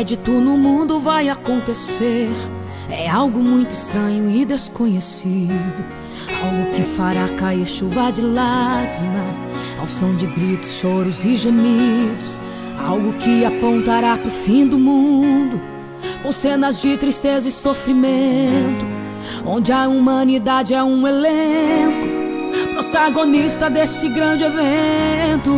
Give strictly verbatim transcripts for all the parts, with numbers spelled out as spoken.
inédito no mundo vai acontecer. É algo muito estranho e desconhecido, algo que fará cair chuva de lágrima, ao som de gritos, choros e gemidos. Algo que apontará pro fim do mundo, com cenas de tristeza e sofrimento, onde a humanidade é um elenco, protagonista desse grande evento.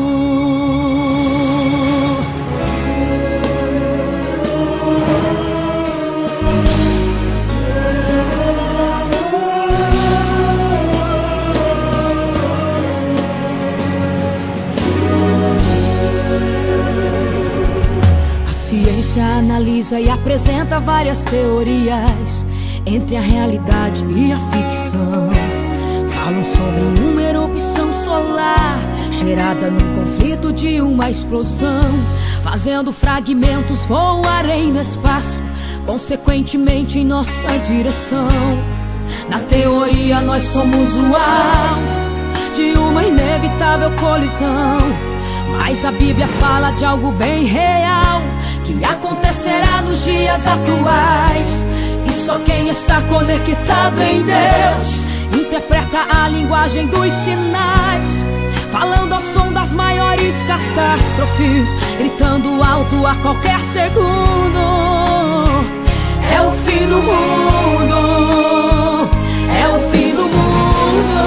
A ciência analisa e apresenta várias teorias entre a realidade e a ficção. Falam sobre uma erupção solar gerada num conflito de uma explosão, fazendo fragmentos voarem no espaço, consequentemente em nossa direção. Na teoria nós somos o alvo de uma inevitável colisão, mas a Bíblia fala de algo bem real, que acontecerá nos dias atuais. E só quem está conectado em Deus interpreta a linguagem dos sinais, falando ao som das maiores catástrofes, gritando alto a qualquer segundo. É o fim do mundo, é o fim do mundo,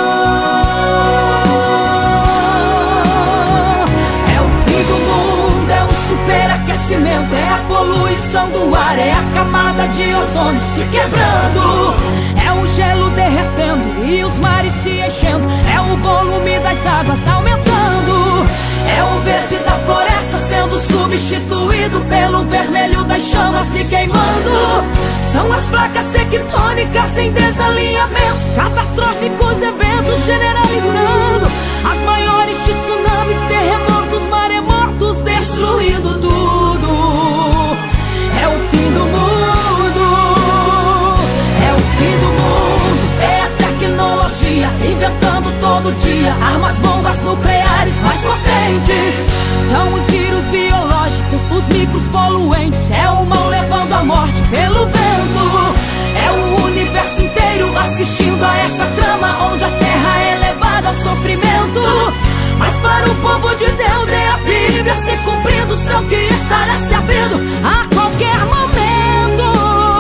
é o fim do mundo, é o superaquecimento, é a poluição do ar, é a camada de ozônio se quebrando, é o gelo derretendo e os mares se enchendo, é o volume das águas aumentando, é o verde da floresta sendo substituído pelo vermelho das chamas se queimando. São as placas tectônicas em desalinhamento, catastróficos eventos generalizando, as maiores tsunamis, terremotos, maremotos destruindo tudo. É o fim do mundo, é o fim do mundo, é a tecnologia inventando todo dia armas, bombas nucleares mais potentes. São os vírus biológicos, os micros poluentes, é o mal levando a morte pelo vento. É o universo inteiro assistindo a essa trama, onde a terra é levada ao sofrimento. Mas para o povo de Deus é a Bíblia se cumprindo, o céu que estará se abrindo a qualquer momento.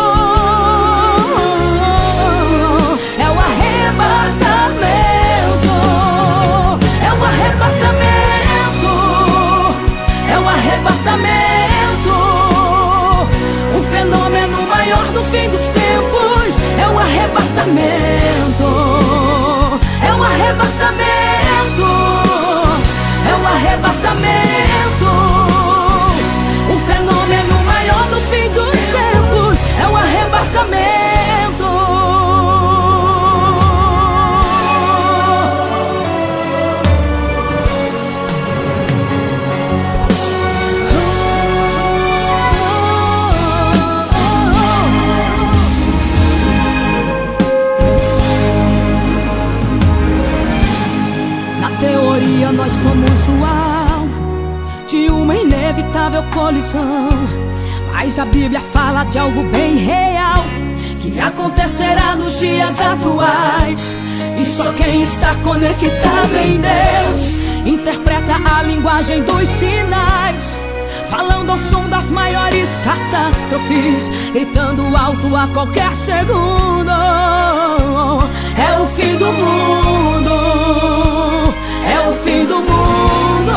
É o arrebatamento, é o arrebatamento, é o arrebatamento, o fenômeno maior do fim dos tempos. É o arrebatamento, é o arrebatamento, é o arrebatamento, o fenômeno maior do fim dos tempos. É o arrebatamento. Nós somos o alvo de uma inevitável colisão, mas a Bíblia fala de algo bem real, que acontecerá nos dias atuais. E só quem está conectado em Deus interpreta a linguagem dos sinais, falando ao som das maiores catástrofes, gritando alto a qualquer segundo. É o fim do mundo, é o fim do mundo,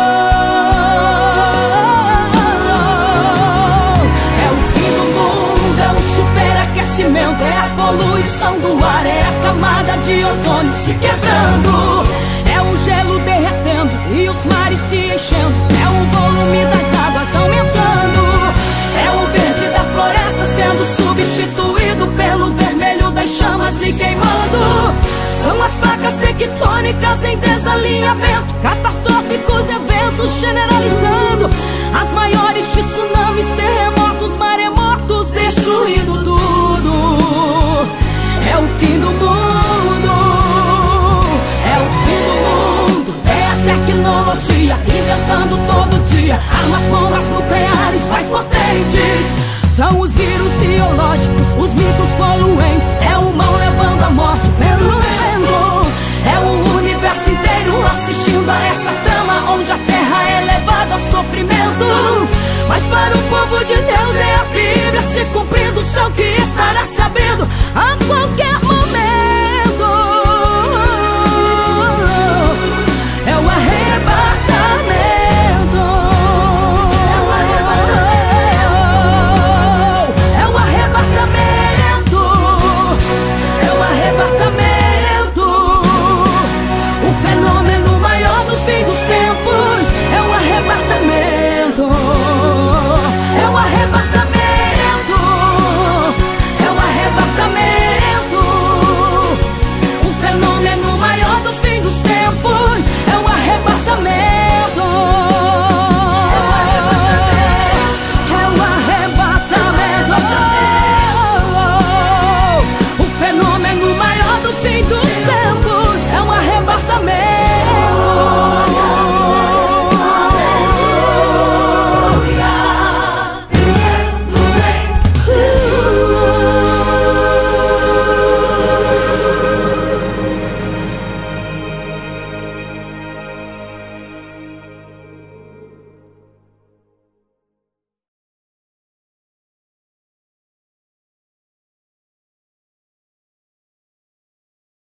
é o fim do mundo, é o superaquecimento, é a poluição do ar, é a camada de ozônio se quebrando, é o gelo derretendo e os mares se enchendo, é o volume das águas aumentando, é o verde da floresta sendo substituído pelo vermelho das chamas lhe queimando. São as placas tectônicas em desalinhamento, catastróficos eventos generalizando, as maiores tsunamis, terremotos, maremotos destruindo tudo. É o fim do mundo, é o fim do mundo, é a tecnologia, inventando todo dia armas, bombas nucleares mais potentes. São os vírus biológicos, os mitos poluentes. É o mal levando a morte pelo vento. É o universo inteiro assistindo a essa trama onde a